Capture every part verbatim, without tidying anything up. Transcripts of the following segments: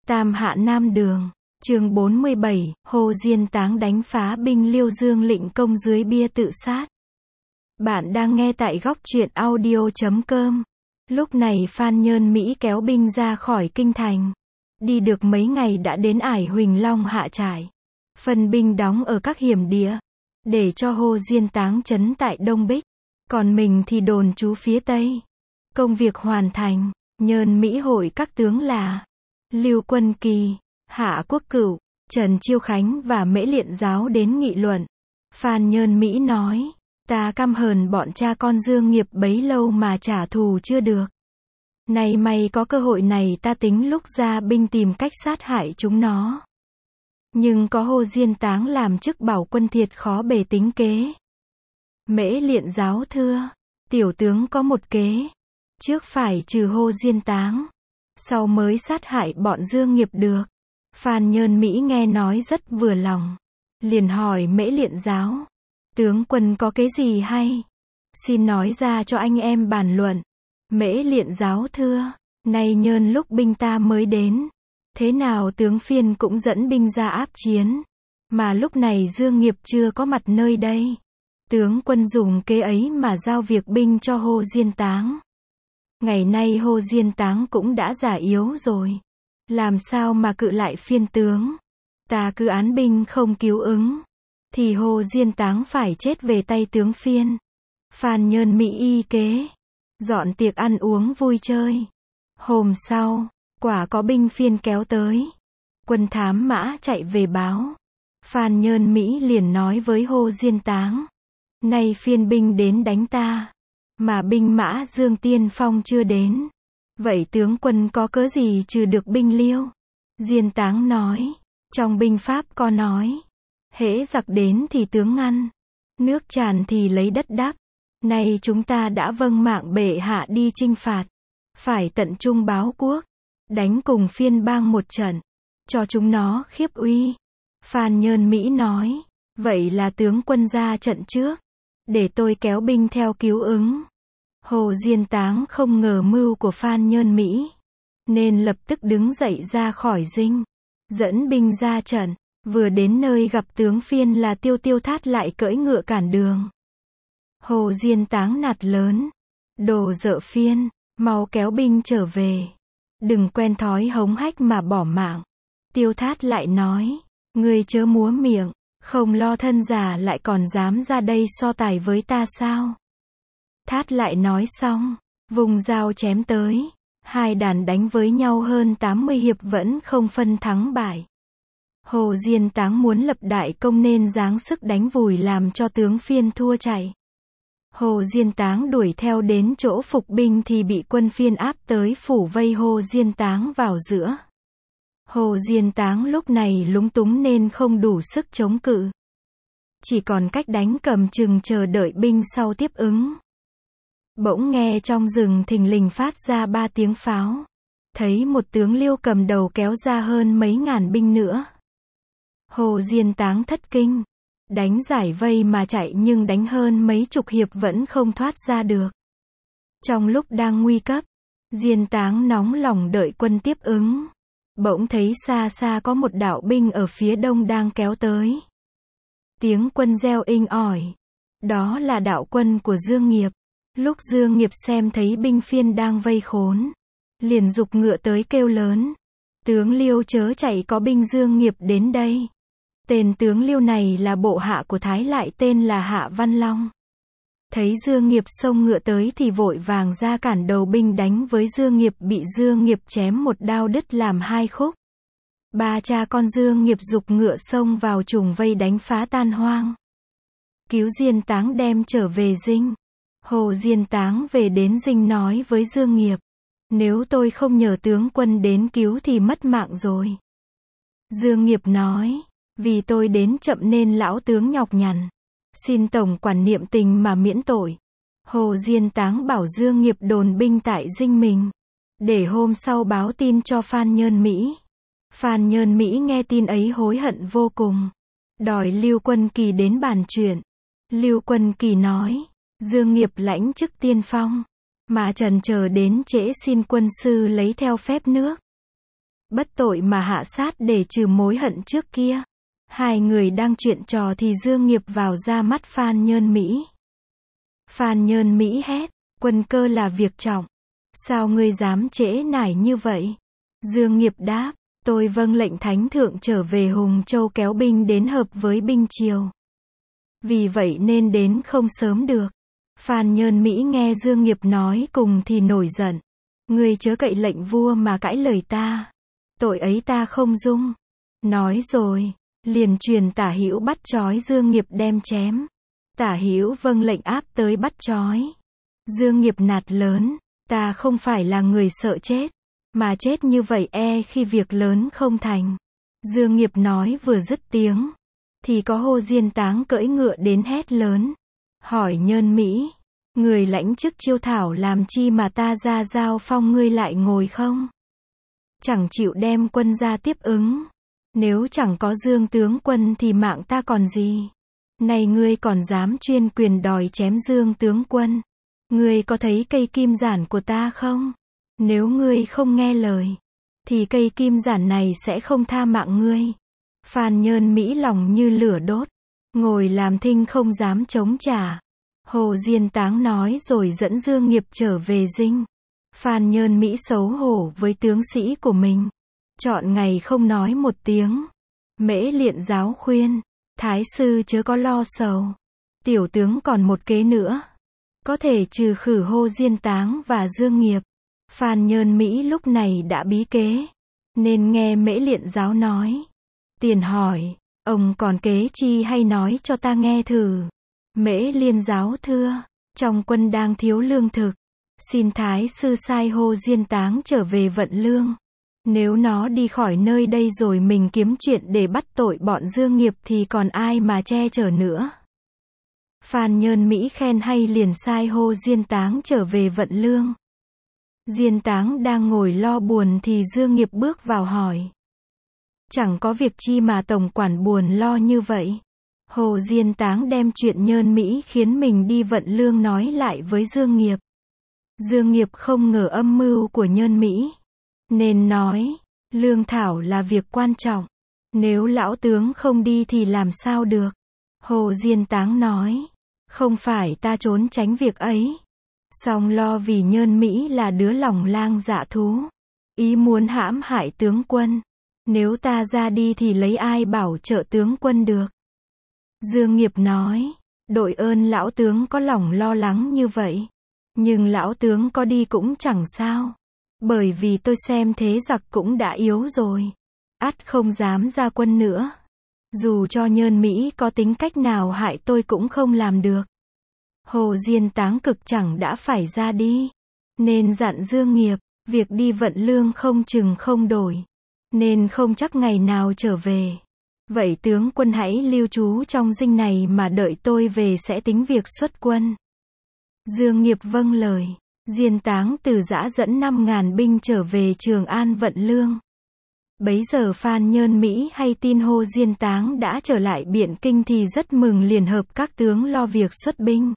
Tam Hạ Nam Đường, chương bốn mươi bảy, Hồ Diên Táng đánh phá binh Liêu Dương lịnh công dưới bia tự sát. Bạn đang nghe tại góc truyện audio chấm com. Lúc này Phan Nhơn Mỹ kéo binh ra khỏi kinh thành. Đi được mấy ngày đã đến ải Huỳnh Long hạ trại. Phân binh đóng ở các hiểm địa, để cho Hồ Diên Táng trấn tại Đông Bích. Còn mình thì đồn trú phía Tây. Công việc hoàn thành, Nhơn Mỹ hội các tướng là Lưu Quân Kỳ, Hạ Quốc Cửu, Trần Chiêu Khánh và Mễ Liện Giáo đến nghị luận. Phan Nhơn Mỹ nói, ta căm hờn bọn cha con Dương Nghiệp bấy lâu mà trả thù chưa được. Nay may có cơ hội này ta tính lúc ra binh tìm cách sát hại chúng nó. Nhưng có Hồ Diên Táng làm chức bảo quân thiệt khó bề tính kế. Mễ Liện Giáo thưa, tiểu tướng có một kế. Trước phải trừ Hồ Diên Táng, sau mới sát hại bọn Dương Nghiệp được. Phan Nhơn Mỹ nghe nói rất vừa lòng. Liền hỏi Mễ Liện Giáo, tướng quân có kế gì hay? Xin nói ra cho anh em bàn luận. Mễ Liện Giáo thưa, nay nhơn lúc binh ta mới đến. Thế nào tướng Phiên cũng dẫn binh ra áp chiến. Mà lúc này Dương Nghiệp chưa có mặt nơi đây. Tướng quân dùng kế ấy mà giao việc binh cho Hồ Diên Táng. Ngày nay Hồ Diên Táng cũng đã già yếu rồi. Làm sao mà cự lại Phiên tướng? Ta cứ án binh không cứu ứng, thì Hồ Diên Táng phải chết về tay tướng Phiên. Phan Nhơn Mỹ y kế, dọn tiệc ăn uống vui chơi. Hôm sau, quả có binh Phiên kéo tới. Quân thám mã chạy về báo. Phan Nhơn Mỹ liền nói với Hồ Diên Táng, nay Phiên binh đến đánh ta, mà binh mã Dương Tiên Phong chưa đến. Vậy tướng quân có cớ gì trừ được binh Liêu? Diên Táng nói, trong binh pháp có nói, hễ giặc đến thì tướng ngăn, nước tràn thì lấy đất đắp. Nay chúng ta đã vâng mạng bệ hạ đi chinh phạt, phải tận trung báo quốc, đánh cùng Phiên bang một trận, cho chúng nó khiếp uy. Phan Nhơn Mỹ nói, vậy là tướng quân ra trận trước, để tôi kéo binh theo cứu ứng. Hồ Diên Táng không ngờ mưu của Phan Nhơn Mỹ, nên lập tức đứng dậy ra khỏi dinh, dẫn binh ra trận. Vừa đến nơi gặp tướng Phiên là Tiêu Tiêu Thát lại cưỡi ngựa cản đường. Hồ Diên Táng nạt lớn, đồ dợ Phiên, mau kéo binh trở về, đừng quen thói hống hách mà bỏ mạng. Tiêu Thát lại nói, ngươi chớ múa miệng, không lo thân già lại còn dám ra đây so tài với ta sao? Thát lại nói xong, vùng dao chém tới. Hai đàn đánh với nhau hơn tám mươi hiệp vẫn không phân thắng bại. Hồ Diên Táng muốn lập đại công nên giáng sức đánh vùi làm cho tướng Phiên thua chạy. Hồ Diên Táng đuổi theo đến chỗ phục binh thì bị quân Phiên áp tới phủ vây Hồ Diên Táng vào giữa. Hồ Diên Táng lúc này lúng túng nên không đủ sức chống cự. Chỉ còn cách đánh cầm chừng chờ đợi binh sau tiếp ứng. Bỗng nghe trong rừng thình lình phát ra ba tiếng pháo. Thấy một tướng Liêu cầm đầu kéo ra hơn mấy ngàn binh nữa. Hồ Diên Táng thất kinh. Đánh giải vây mà chạy nhưng đánh hơn mấy chục hiệp vẫn không thoát ra được. Trong lúc đang nguy cấp, Diên Táng nóng lòng đợi quân tiếp ứng. Bỗng thấy xa xa có một đạo binh ở phía đông đang kéo tới. Tiếng quân reo inh ỏi. Đó là đạo quân của Dương Nghiệp. Lúc Dương Nghiệp xem thấy binh Phiên đang vây khốn, liền giục ngựa tới kêu lớn, tướng Liêu chớ chạy, có binh Dương Nghiệp đến đây. Tên tướng Liêu này là bộ hạ của Thái lại tên là Hạ Văn Long. Thấy Dương Nghiệp xông ngựa tới thì vội vàng ra cản đầu binh đánh với Dương Nghiệp, bị Dương Nghiệp chém một đao đứt làm hai khúc. Ba cha con Dương Nghiệp giục ngựa xông vào trùng vây đánh phá tan hoang. Cứu Diên Táng đem trở về dinh. Hồ Diên Táng về đến dinh nói với Dương Nghiệp, nếu tôi không nhờ tướng quân đến cứu thì mất mạng rồi. Dương Nghiệp nói, vì tôi đến chậm nên lão tướng nhọc nhằn, xin tổng quản niệm tình mà miễn tội. Hồ Diên Táng bảo Dương Nghiệp đồn binh tại dinh mình, để hôm sau báo tin cho Phan Nhơn Mỹ. Phan Nhơn Mỹ nghe tin ấy hối hận vô cùng, đòi Lưu Quân Kỳ đến bàn chuyện. Lưu Quân Kỳ nói, Dương Nghiệp lãnh chức tiên phong, mà trần chờ đến trễ xin quân sư lấy theo phép nước. Bất tội mà hạ sát để trừ mối hận trước kia. Hai người đang chuyện trò thì Dương Nghiệp vào ra mắt Phan Nhơn Mỹ. Phan Nhơn Mỹ hét, quân cơ là việc trọng. Sao ngươi dám trễ nải như vậy? Dương Nghiệp đáp, tôi vâng lệnh thánh thượng trở về Hùng Châu kéo binh đến hợp với binh Triều. Vì vậy nên đến không sớm được. Phan Nhơn Mỹ nghe Dương Nghiệp nói cùng thì nổi giận. Ngươi chớ cậy lệnh vua mà cãi lời ta. Tội ấy ta không dung. Nói rồi, liền truyền Tả Hữu bắt trói Dương Nghiệp đem chém. Tả Hữu vâng lệnh áp tới bắt trói. Dương Nghiệp nạt lớn, ta không phải là người sợ chết, mà chết như vậy e khi việc lớn không thành. Dương Nghiệp nói vừa dứt tiếng, thì có Hồ Diên Táng cưỡi ngựa đến hét lớn. Hỏi Nhơn Mỹ, người lãnh chức chiêu thảo làm chi mà ta ra giao phong ngươi lại ngồi không? Chẳng chịu đem quân ra tiếp ứng. Nếu chẳng có Dương tướng quân thì mạng ta còn gì? Này ngươi còn dám chuyên quyền đòi chém Dương tướng quân. Ngươi có thấy cây kim giản của ta không? Nếu ngươi không nghe lời, thì cây kim giản này sẽ không tha mạng ngươi. Phan Nhơn Mỹ lòng như lửa đốt, ngồi làm thinh không dám chống trả. Hồ Diên Táng nói rồi dẫn Dương Nghiệp trở về dinh. Phan Nhơn Mỹ xấu hổ với tướng sĩ của mình, chọn ngày không nói một tiếng. Mễ Liện giáo khuyên, thái sư chớ có lo sầu. Tiểu tướng còn một kế nữa, có thể trừ khử Hồ Diên Táng và Dương Nghiệp. Phan Nhơn Mỹ lúc này đã bí kế, nên nghe Mễ Liện giáo nói. Tiền hỏi, ông còn kế chi hay nói cho ta nghe thử. Mễ Liên giáo thưa, trong quân đang thiếu lương thực, xin thái sư sai Hồ Diên Táng trở về vận lương. Nếu nó đi khỏi nơi đây rồi mình kiếm chuyện để bắt tội bọn Dương Nghiệp thì còn ai mà che chở nữa. Phan Nhơn Mỹ khen hay liền sai Hồ Diên Táng trở về vận lương. Diên Táng đang ngồi lo buồn thì Dương Nghiệp bước vào hỏi. Chẳng có việc chi mà tổng quản buồn lo như vậy. Hồ Diên Táng đem chuyện Nhơn Mỹ khiến mình đi vận lương nói lại với Dương Nghiệp. Dương Nghiệp không ngờ âm mưu của Nhơn Mỹ, nên nói, lương thảo là việc quan trọng. Nếu lão tướng không đi thì làm sao được? Hồ Diên Táng nói, không phải ta trốn tránh việc ấy. Song lo vì Nhơn Mỹ là đứa lòng lang dạ thú, ý muốn hãm hại tướng quân. Nếu ta ra đi thì lấy ai bảo trợ tướng quân được? Dương Nghiệp nói, đội ơn lão tướng có lòng lo lắng như vậy. Nhưng lão tướng có đi cũng chẳng sao. Bởi vì tôi xem thế giặc cũng đã yếu rồi. Ắt không dám ra quân nữa. Dù cho Nhơn Mỹ có tính cách nào hại tôi cũng không làm được. Hồ Diên Táng cực chẳng đã phải ra đi, nên dặn Dương Nghiệp, việc đi vận lương không chừng không đổi, nên không chắc ngày nào trở về. Vậy tướng quân hãy lưu trú trong dinh này mà đợi tôi về sẽ tính việc xuất quân. Dương Nghiệp vâng lời. Diên Táng từ Dã dẫn năm ngàn binh trở về Trường An vận lương. Bấy giờ Phan Nhơn Mỹ hay tin Hồ Diên Táng đã trở lại Biện Kinh thì rất mừng, liền hợp các tướng lo việc xuất binh.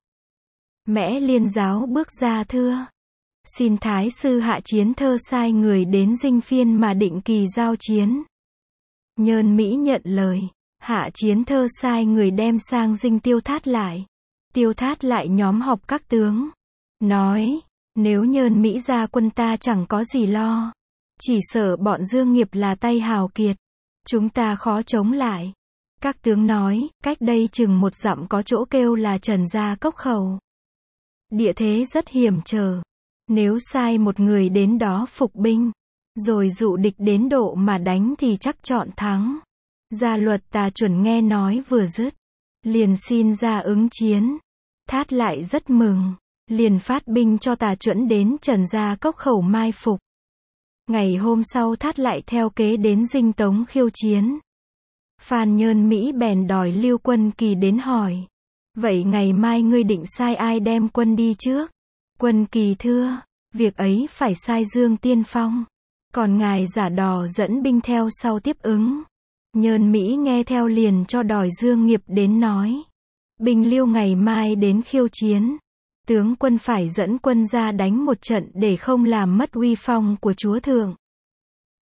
Mễ Liên giáo bước ra thưa, xin thái sư Hạ Chiến Thơ sai người đến dinh phiên mà định kỳ giao chiến. Nhơn Mỹ nhận lời. Hạ Chiến Thơ sai người đem sang dinh Tiêu Thát lại. Tiêu Thát lại nhóm họp các tướng, nói, nếu Nhơn Mỹ ra quân ta chẳng có gì lo, chỉ sợ bọn Dương Nghiệp là tay hào kiệt, chúng ta khó chống lại. Các tướng nói, cách đây chừng một dặm có chỗ kêu là Trần Gia Cốc Khẩu. Địa thế rất hiểm trở, nếu sai một người đến đó phục binh, rồi dụ địch đến độ mà đánh thì chắc chọn thắng. Gia Luật Tà Chuẩn nghe nói vừa dứt, liền xin ra ứng chiến. Thát lại rất mừng, liền phát binh cho Tà Chuẩn đến Trần Gia Cốc Khẩu mai phục. Ngày hôm sau Thát lại theo kế đến dinh Tống khiêu chiến. Phan Nhơn Mỹ bèn đòi Lưu Quân Kỳ đến hỏi, vậy ngày mai ngươi định sai ai đem quân đi trước? Quân Kỳ thưa, việc ấy phải sai Dương tiên phong, còn ngài giả đò dẫn binh theo sau tiếp ứng. Nhơn Mỹ nghe theo liền cho đòi Dương Nghiệp đến nói, binh Liêu ngày mai đến khiêu chiến, tướng quân phải dẫn quân ra đánh một trận để không làm mất uy phong của chúa thượng.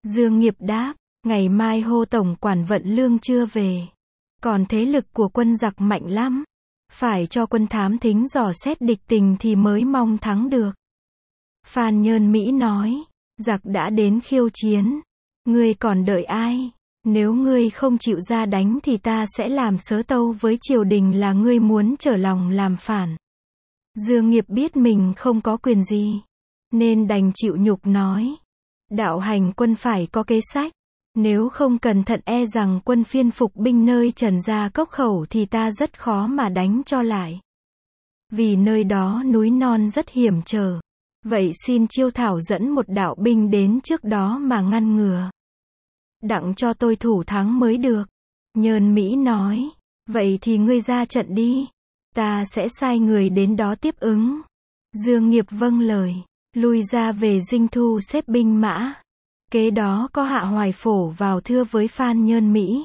Dương Nghiệp đáp, ngày mai Hồ Tổng quản Vận Lương chưa về. Còn thế lực của quân giặc mạnh lắm. Phải cho quân thám thính dò xét địch tình thì mới mong thắng được. Phan Nhơn Mỹ nói, giặc đã đến khiêu chiến. Ngươi còn đợi ai? Nếu ngươi không chịu ra đánh thì ta sẽ làm sớ tâu với triều đình là ngươi muốn trở lòng làm phản. Dương Nghiệp biết mình không có quyền gì, nên đành chịu nhục nói. Đạo hành quân phải có kế sách. Nếu không cẩn thận e rằng quân phiên phục binh nơi Trần Gia Cốc Khẩu thì ta rất khó mà đánh cho lại. Vì nơi đó núi non rất hiểm trở. Vậy xin Chiêu Thảo dẫn một đạo binh đến trước đó mà ngăn ngừa. Đặng cho tôi thủ thắng mới được. Nhơn Mỹ nói, vậy thì ngươi ra trận đi. Ta sẽ sai người đến đó tiếp ứng. Dương Nghiệp vâng lời, lui ra về Dinh Thu xếp binh mã. Kế đó có Hạ Hoài Phổ vào thưa với Phan Nhơn Mỹ.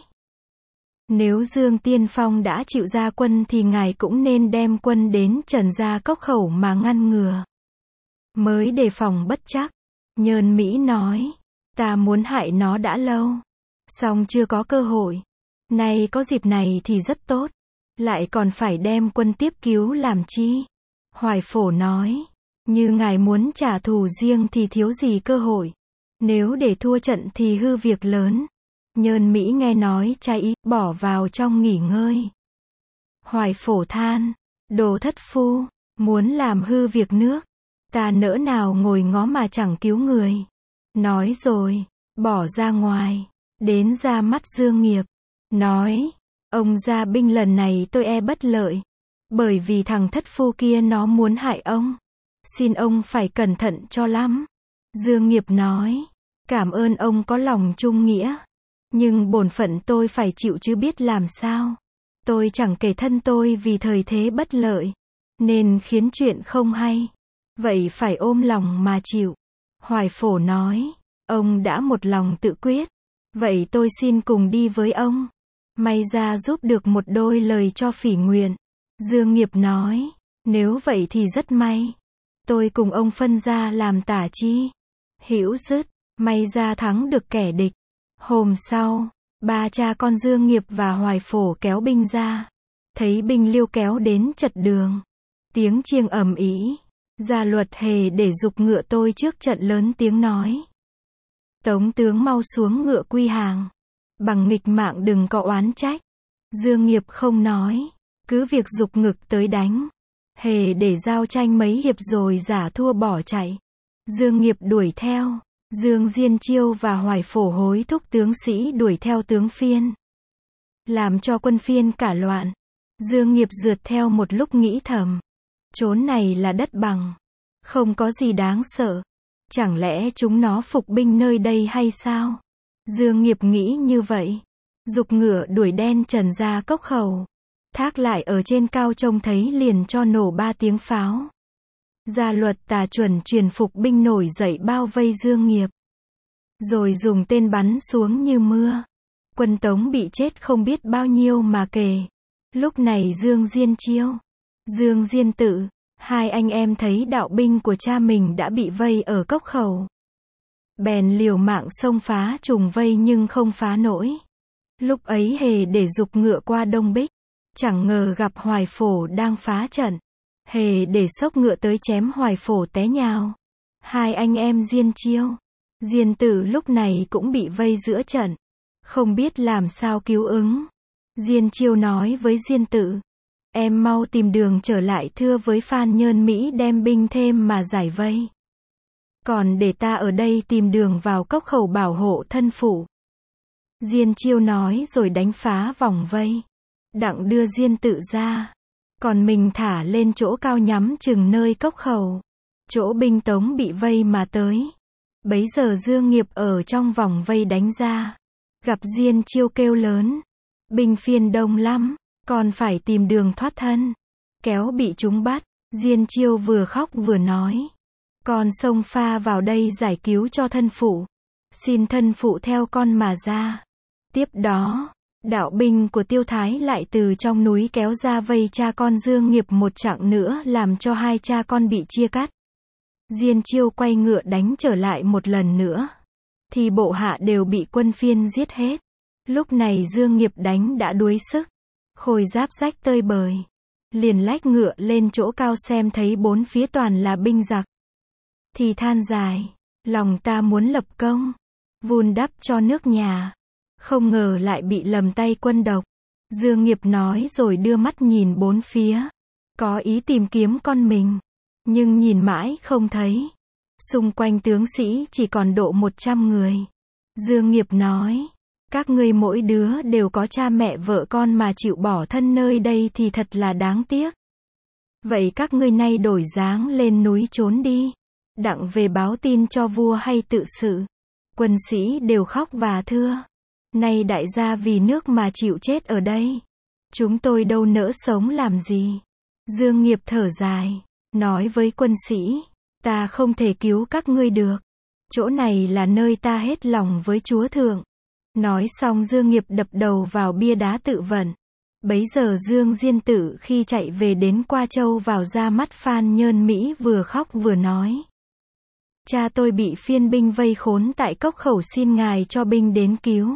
Nếu Dương Tiên Phong đã chịu ra quân thì ngài cũng nên đem quân đến Trần Gia Cốc Khẩu mà ngăn ngừa. Mới đề phòng bất chắc. Nhơn Mỹ nói, ta muốn hại nó đã lâu. Song chưa có cơ hội. Nay có dịp này thì rất tốt. Lại còn phải đem quân tiếp cứu làm chi? Hoài Phổ nói, như ngài muốn trả thù riêng thì thiếu gì cơ hội. Nếu để thua trận thì hư việc lớn. Nhơn Mỹ nghe nói trái ý, bỏ vào trong nghỉ ngơi. Hoài Phổ than, đồ thất phu, muốn làm hư việc nước. Ta nỡ nào ngồi ngó mà chẳng cứu người. Nói rồi, bỏ ra ngoài, đến ra mắt Dương Nghiệp. Nói, ông ra binh lần này tôi e bất lợi. Bởi vì thằng thất phu kia nó muốn hại ông. Xin ông phải cẩn thận cho lắm. Dương Nghiệp nói, cảm ơn ông có lòng trung nghĩa. Nhưng bổn phận tôi phải chịu chứ biết làm sao. Tôi chẳng kể thân tôi vì thời thế bất lợi. Nên khiến chuyện không hay. Vậy phải ôm lòng mà chịu. Hoài Phổ nói, ông đã một lòng tự quyết. Vậy tôi xin cùng đi với ông. May ra giúp được một đôi lời cho Phỉ nguyện. Dương Nghiệp nói, nếu vậy thì rất may. Tôi cùng ông phân ra làm tả chi. Hữu dứt, may ra thắng được kẻ địch. Hôm sau, ba cha con Dương Nghiệp và Hoài Phổ kéo binh ra. Thấy binh liêu kéo đến chật đường. Tiếng chiêng ầm ĩ. Gia Luật hề để giục ngựa tôi trước trận lớn tiếng nói. Tống tướng mau xuống ngựa quy hàng. Bằng nghịch mạng đừng có oán trách. Dương Nghiệp không nói. Cứ việc giục ngực tới đánh. Hề để giao tranh mấy hiệp rồi giả thua bỏ chạy. Dương Nghiệp đuổi theo. Dương Diên Chiêu và Hoài Phổ hối thúc tướng sĩ đuổi theo tướng phiên. Làm cho quân phiên cả loạn. Dương Nghiệp rượt theo một lúc nghĩ thầm. Chốn này là đất bằng. Không có gì đáng sợ. Chẳng lẽ chúng nó phục binh nơi đây hay sao? Dương Nghiệp nghĩ như vậy. Giục ngựa đuổi đen Trần Gia Cốc Khẩu. Thác lại ở trên cao trông thấy liền cho nổ ba tiếng pháo. Gia Luật tà chuẩn truyền phục binh nổi dậy bao vây Dương Nghiệp. Rồi dùng tên bắn xuống như mưa. Quân Tống bị chết không biết bao nhiêu mà kể. Lúc này Dương Diên Chiêu, Dương Diên Tự, hai anh em thấy đạo binh của cha mình đã bị vây ở cốc khẩu. Bèn liều mạng xông phá trùng vây nhưng không phá nổi. Lúc ấy Hề để giục ngựa qua Đông Bích. Chẳng ngờ gặp Hoài Phổ đang phá trận. Hề để xốc ngựa tới chém Hoài Phổ té nhào. Hai anh em Diên Chiêu, Diên Tử lúc này cũng bị vây giữa trận. Không biết làm sao cứu ứng. Diên Chiêu nói với Diên Tử. Em mau tìm đường trở lại thưa với Phan Nhơn Mỹ đem binh thêm mà giải vây. Còn để ta ở đây tìm đường vào cốc khẩu bảo hộ thân phụ. Diên Chiêu nói rồi đánh phá vòng vây. Đặng đưa Diên Tự ra. Còn mình thả lên chỗ cao nhắm chừng nơi cốc khẩu. Chỗ binh Tống bị vây mà tới. Bấy giờ Dương Nghiệp ở trong vòng vây đánh ra. Gặp Diên Chiêu kêu lớn. Binh phiên đông lắm. Còn phải tìm đường thoát thân. Kéo bị chúng bắt. Diên Chiêu vừa khóc vừa nói. Con xông pha vào đây giải cứu cho thân phụ. Xin thân phụ theo con mà ra. Tiếp đó, đạo binh của Tiêu Thái lại từ trong núi kéo ra vây cha con Dương Nghiệp một chặng nữa làm cho hai cha con bị chia cắt. Diên Chiêu quay ngựa đánh trở lại một lần nữa. thì bộ hạ đều bị quân phiên giết hết. Lúc này Dương Nghiệp đánh đã đuối sức, khôi giáp rách tơi bời, liền lách ngựa lên chỗ cao xem thấy bốn phía toàn là binh giặc. Thì than dài, lòng ta muốn lập công, vun đắp cho nước nhà, không ngờ lại bị lầm tay quân độc. Dương Nghiệp nói rồi đưa mắt nhìn bốn phía, có ý tìm kiếm con mình, nhưng nhìn mãi không thấy. Xung quanh tướng sĩ chỉ còn độ một trăm người. Dương Nghiệp nói, các ngươi mỗi đứa đều có cha mẹ vợ con mà chịu bỏ thân nơi đây thì thật là đáng tiếc. Vậy các ngươi nay đổi dáng lên núi trốn đi, đặng về báo tin cho vua hay tự sự. Quân sĩ đều khóc và thưa, nay đại gia vì nước mà chịu chết ở đây, chúng tôi đâu nỡ sống làm gì. Dương Nghiệp thở dài, nói với quân sĩ, ta không thể cứu các ngươi được, chỗ này là nơi ta hết lòng với Chúa Thượng. Nói xong Dương Nghiệp đập đầu vào bia đá tự vận. Bấy giờ Dương Diên Tự khi chạy về đến Qua Châu vào ra mắt Phan Nhơn Mỹ vừa khóc vừa nói, cha tôi bị phiên binh vây khốn tại cốc khẩu, xin ngài cho binh đến cứu,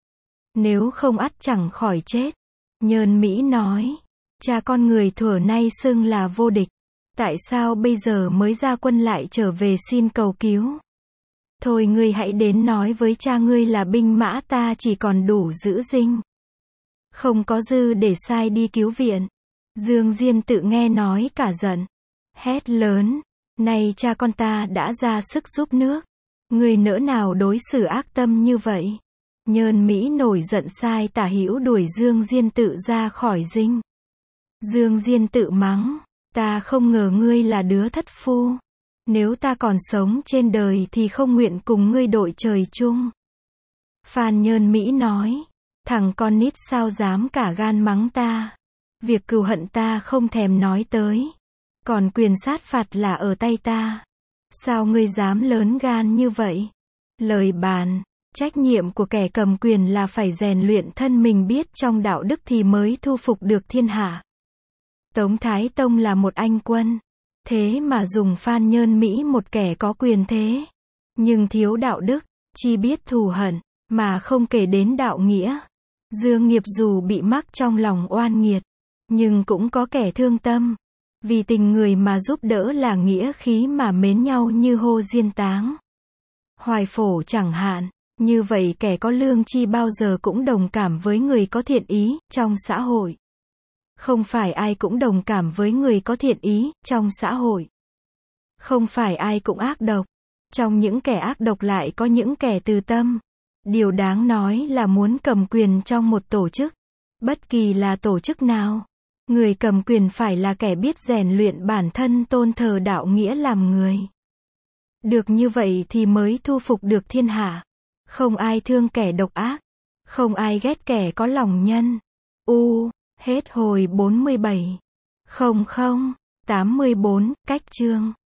nếu không ắt chẳng khỏi chết. Nhơn Mỹ nói, cha con người thuở nay xưng là vô địch, tại sao bây giờ mới ra quân lại trở về xin cầu cứu? Thôi ngươi hãy đến nói với cha ngươi là binh mã ta chỉ còn đủ giữ dinh, không có dư để sai đi cứu viện. Dương Diên Tự nghe nói cả giận, hét lớn, nay cha con ta đã ra sức giúp nước, ngươi nỡ nào đối xử ác tâm như vậy? Nhơn Mỹ nổi giận sai tả hữu đuổi Dương Diên Tự ra khỏi dinh. Dương Diên Tự mắng, ta không ngờ ngươi là đứa thất phu, nếu ta còn sống trên đời thì không nguyện cùng ngươi đội trời chung. Phan Nhơn Mỹ nói, thằng con nít sao dám cả gan mắng ta, việc cừu hận ta không thèm nói tới, còn quyền sát phạt là ở tay ta, sao ngươi dám lớn gan như vậy? Lời bàn, trách nhiệm của kẻ cầm quyền là phải rèn luyện thân mình biết trong đạo đức thì mới thu phục được thiên hạ. Tống Thái Tông là một anh quân, thế mà dùng Phan Nhơn Mỹ một kẻ có quyền thế, nhưng thiếu đạo đức, chỉ biết thù hận, mà không kể đến đạo nghĩa. Dương Nghiệp dù bị mắc trong lòng oan nghiệt, nhưng cũng có kẻ thương tâm, vì tình người mà giúp đỡ là nghĩa khí mà mến nhau như Hồ Diên Táng, Hoài Phổ chẳng hạn. Như vậy kẻ có lương chi bao giờ cũng đồng cảm với người có thiện ý trong xã hội. Không phải ai cũng đồng cảm với người có thiện ý trong xã hội. Không phải ai cũng ác độc. Trong những kẻ ác độc lại có những kẻ từ tâm. Điều đáng nói là muốn cầm quyền trong một tổ chức, bất kỳ là tổ chức nào, người cầm quyền phải là kẻ biết rèn luyện bản thân tôn thờ đạo nghĩa làm người. Được như vậy thì mới thu phục được thiên hạ. Không ai thương kẻ độc ác, không ai ghét kẻ có lòng nhân. U, hết hồi bốn mươi bảy. không không tám mươi bốn, cách chương.